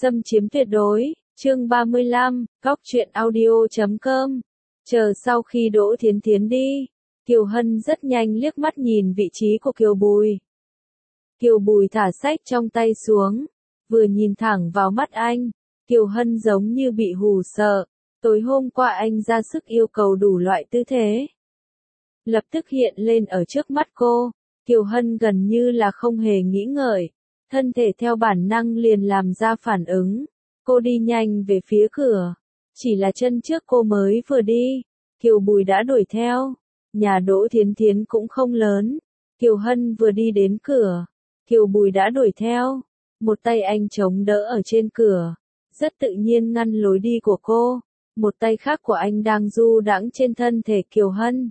Xâm chiếm tuyệt đối, chương 35, Góc truyện audio.com. Chờ sau khi Đỗ Thiến Thiến đi, Kiều Hân rất nhanh liếc mắt nhìn vị trí của Kiều Bùi. Kiều Bùi thả sách trong tay xuống, vừa nhìn thẳng vào mắt anh, Kiều Hân giống như bị hù sợ. Tối hôm qua anh ra sức yêu cầu đủ loại tư thế, lập tức hiện lên ở trước mắt cô. Kiều Hân gần như là không hề nghĩ ngợi, thân thể theo bản năng liền làm ra phản ứng. Cô đi nhanh về phía cửa, chỉ là chân trước cô mới vừa đi, Kiều Bùi đã đuổi theo. Nhà Đỗ Thiến Thiến cũng không lớn, Kiều Hân vừa đi đến cửa, Kiều Bùi đã đuổi theo. Một tay anh chống đỡ ở trên cửa, rất tự nhiên ngăn lối đi của cô. Một tay khác của anh đang du đãng trên thân thể Kiều Hân,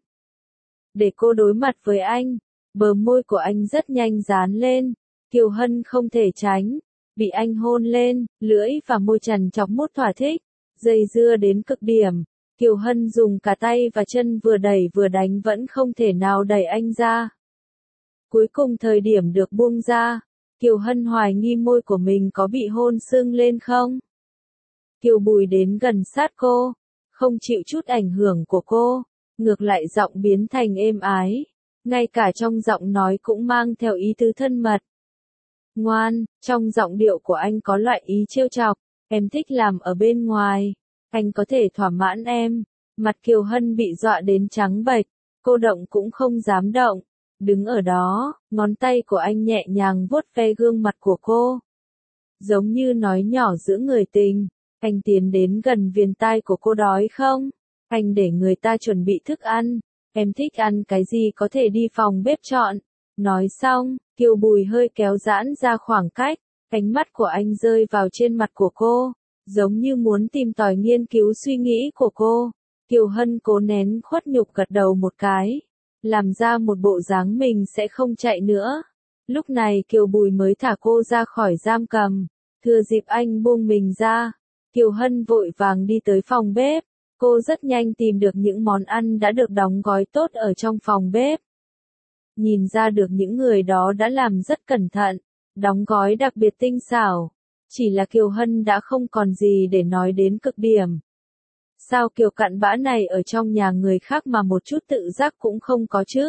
để cô đối mặt với anh. Bờ môi của anh rất nhanh dán lên, Kiều Hân không thể tránh, bị anh hôn lên, lưỡi và môi chằn chọc mút thỏa thích, dây dưa đến cực điểm. Kiều Hân dùng cả tay và chân vừa đẩy vừa đánh vẫn không thể nào đẩy anh ra. Cuối cùng thời điểm được buông ra, Kiều Hân hoài nghi môi của mình có bị hôn sưng lên không. Kiều Bùi đến gần sát cô, không chịu chút ảnh hưởng của cô, ngược lại giọng biến thành êm ái, ngay cả trong giọng nói cũng mang theo ý tứ thân mật. Ngoan, trong giọng điệu của anh có loại ý trêu chọc, em thích làm ở bên ngoài, anh có thể thỏa mãn em. Mặt Kiều Hân bị dọa đến trắng bệch, cô động cũng không dám động, đứng ở đó, ngón tay của anh nhẹ nhàng vuốt ve gương mặt của cô, giống như nói nhỏ giữa người tình. Anh tiến đến gần viền tai của cô. Đói không? Anh để người ta chuẩn bị thức ăn, em thích ăn cái gì có thể đi phòng bếp chọn. Nói xong, Kiều Bùi hơi kéo giãn ra khoảng cách, ánh mắt của anh rơi vào trên mặt của cô, giống như muốn tìm tòi nghiên cứu suy nghĩ của cô. Kiều Hân cố nén khuất nhục gật đầu một cái, làm ra một bộ dáng mình sẽ không chạy nữa. Lúc này Kiều Bùi mới thả cô ra khỏi giam cầm, thừa dịp anh buông mình ra, Kiều Hân vội vàng đi tới phòng bếp. Cô rất nhanh tìm được những món ăn đã được đóng gói tốt ở trong phòng bếp. Nhìn ra được những người đó đã làm rất cẩn thận, đóng gói đặc biệt tinh xảo. Chỉ là Kiều Hân đã không còn gì để nói đến cực điểm. Sao kiểu cặn bã này ở trong nhà người khác mà một chút tự giác cũng không có chứ?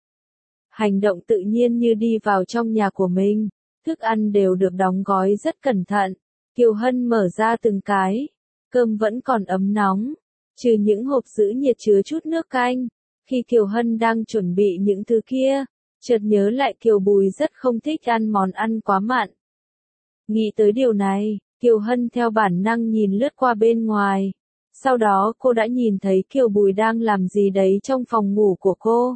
Hành động tự nhiên như đi vào trong nhà của mình, thức ăn đều được đóng gói rất cẩn thận. Kiều Hân mở ra từng cái, cơm vẫn còn ấm nóng, trừ những hộp giữ nhiệt chứa chút nước canh. Khi Kiều Hân đang chuẩn bị những thứ kia, chợt nhớ lại Kiều Bùi rất không thích ăn món ăn quá mặn. Nghĩ tới điều này, Kiều Hân theo bản năng nhìn lướt qua bên ngoài. Sau đó cô đã nhìn thấy Kiều Bùi đang làm gì đấy trong phòng ngủ của cô.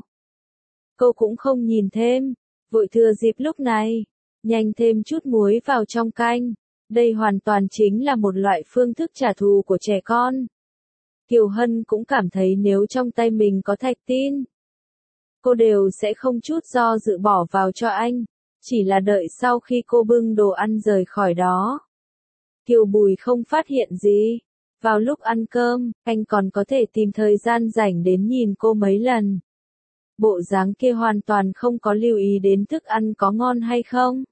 Cô cũng không nhìn thêm, vội thừa dịp lúc này, nhanh thêm chút muối vào trong canh. Đây hoàn toàn chính là một loại phương thức trả thù của trẻ con. Kiều Hân cũng cảm thấy nếu trong tay mình có thạch tin, cô đều sẽ không chút do dự bỏ vào cho anh. Chỉ là đợi sau khi cô bưng đồ ăn rời khỏi đó, Kiều Bùi không phát hiện gì. Vào lúc ăn cơm, anh còn có thể tìm thời gian rảnh đến nhìn cô mấy lần. Bộ dáng kia hoàn toàn không có lưu ý đến thức ăn có ngon hay không.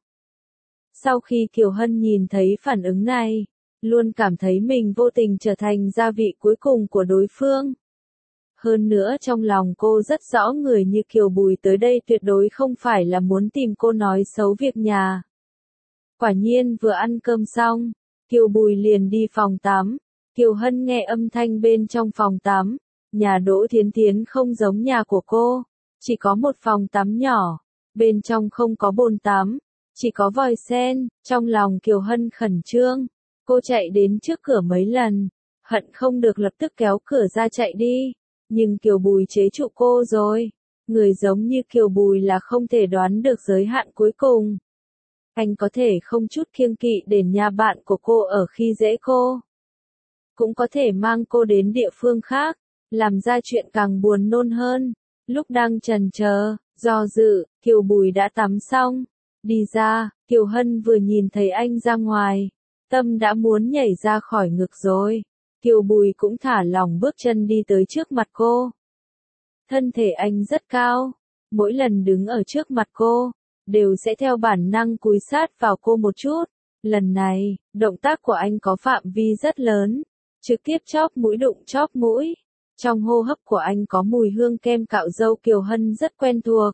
Sau khi Kiều Hân nhìn thấy phản ứng này, luôn cảm thấy mình vô tình trở thành gia vị cuối cùng của đối phương. Hơn nữa trong lòng cô rất rõ người như Kiều Bùi tới đây tuyệt đối không phải là muốn tìm cô nói xấu việc nhà. Quả nhiên vừa ăn cơm xong, Kiều Bùi liền đi phòng tắm. Kiều Hân nghe âm thanh bên trong phòng tắm. Nhà Đỗ Thiến Thiến không giống nhà của cô, chỉ có một phòng tắm nhỏ, bên trong không có bồn tắm, chỉ có vòi sen. Trong lòng Kiều Hân khẩn trương, cô chạy đến trước cửa mấy lần, hận không được lập tức kéo cửa ra chạy đi, nhưng Kiều Bùi chế trụ cô rồi. Người giống như Kiều Bùi là không thể đoán được giới hạn cuối cùng. Anh có thể không chút kiêng kỵ để nhà bạn của cô ở khi dễ cô, cũng có thể mang cô đến địa phương khác, làm ra chuyện càng buồn nôn hơn. Lúc đang chần chờ, do dự, Kiều Bùi đã tắm xong, đi ra. Kiều Hân vừa nhìn thấy anh ra ngoài, tâm đã muốn nhảy ra khỏi ngực rồi. Kiều Bùi cũng thả lỏng bước chân đi tới trước mặt cô. Thân thể anh rất cao, mỗi lần đứng ở trước mặt cô, đều sẽ theo bản năng cúi sát vào cô một chút. Lần này, động tác của anh có phạm vi rất lớn, trực tiếp chóp mũi đụng chóp mũi. Trong hô hấp của anh có mùi hương kem cạo râu Kiều Hân rất quen thuộc.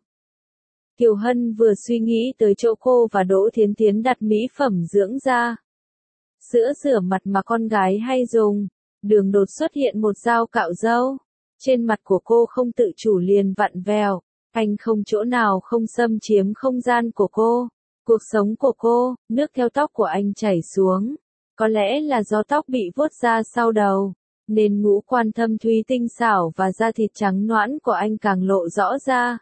Kiều Hân vừa suy nghĩ tới chỗ cô và Đỗ Thiến Thiến đặt mỹ phẩm dưỡng da. Sữa rửa mặt mà con gái hay dùng, đường đột xuất hiện một dao cạo râu. Trên mặt của cô không tự chủ liền vặn vẹo, anh không chỗ nào không xâm chiếm không gian của cô, cuộc sống của cô, nước theo tóc của anh chảy xuống. Có lẽ là do tóc bị vuốt ra sau đầu, nên ngũ quan thâm thúy tinh xảo và da thịt trắng nõn của anh càng lộ rõ ra.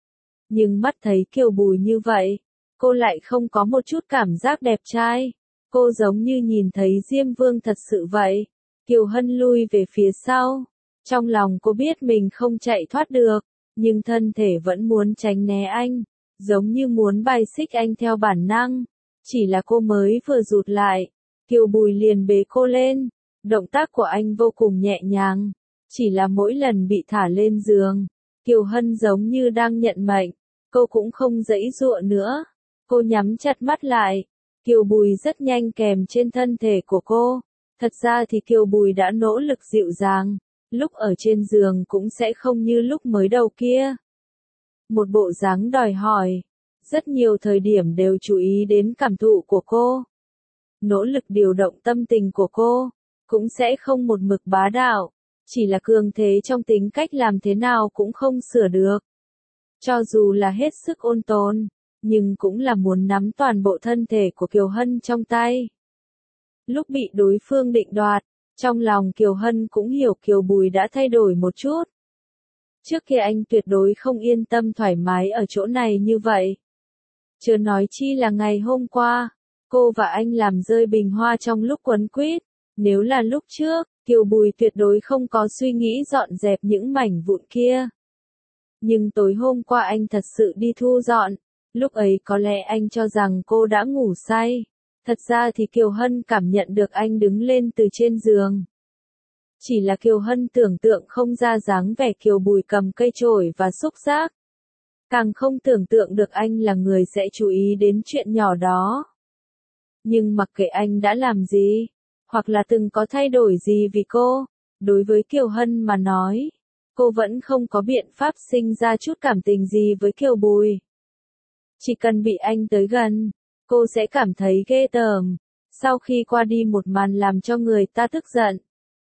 Nhưng mắt thấy Kiều Bùi như vậy, cô lại không có một chút cảm giác đẹp trai. Cô giống như nhìn thấy Diêm Vương thật sự vậy. Kiều Hân lui về phía sau. Trong lòng cô biết mình không chạy thoát được, nhưng thân thể vẫn muốn tránh né anh, giống như muốn bài xích anh theo bản năng. Chỉ là cô mới vừa rụt lại, Kiều Bùi liền bế cô lên. Động tác của anh vô cùng nhẹ nhàng, chỉ là mỗi lần bị thả lên giường, Kiều Hân giống như đang nhận mệnh, cô cũng không giãy giụa nữa. Cô nhắm chặt mắt lại, Kiều Bùi rất nhanh kèm trên thân thể của cô. Thật ra thì Kiều Bùi đã nỗ lực dịu dàng, lúc ở trên giường cũng sẽ không như lúc mới đầu kia. Một bộ dáng đòi hỏi, rất nhiều thời điểm đều chú ý đến cảm thụ của cô. Nỗ lực điều động tâm tình của cô, cũng sẽ không một mực bá đạo, chỉ là cường thế trong tính cách làm thế nào cũng không sửa được. Cho dù là hết sức ôn tồn, nhưng cũng là muốn nắm toàn bộ thân thể của Kiều Hân trong tay. Lúc bị đối phương định đoạt, trong lòng Kiều Hân cũng hiểu Kiều Bùi đã thay đổi một chút. Trước kia anh tuyệt đối không yên tâm thoải mái ở chỗ này như vậy. Chưa nói chi là ngày hôm qua, cô và anh làm rơi bình hoa trong lúc quấn quýt. Nếu là lúc trước, Kiều Bùi tuyệt đối không có suy nghĩ dọn dẹp những mảnh vụn kia. Nhưng tối hôm qua anh thật sự đi thu dọn, lúc ấy có lẽ anh cho rằng cô đã ngủ say. Thật ra thì Kiều Hân cảm nhận được anh đứng lên từ trên giường. Chỉ là Kiều Hân tưởng tượng không ra dáng vẻ Kiều Bùi cầm cây chổi và xúc xác. Càng không tưởng tượng được anh là người sẽ chú ý đến chuyện nhỏ đó. Nhưng mặc kệ anh đã làm gì, hoặc là từng có thay đổi gì vì cô, đối với Kiều Hân mà nói, cô vẫn không có biện pháp sinh ra chút cảm tình gì với Kiều Bùi. Chỉ cần bị anh tới gần, cô sẽ cảm thấy ghê tởm. Sau khi qua đi một màn làm cho người ta tức giận,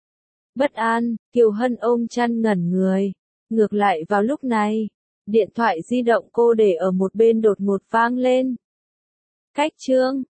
bất an, Kiều Hân ôm chăn ngẩn người. Ngược lại vào lúc này, điện thoại di động cô để ở một bên đột ngột vang lên. Cách chương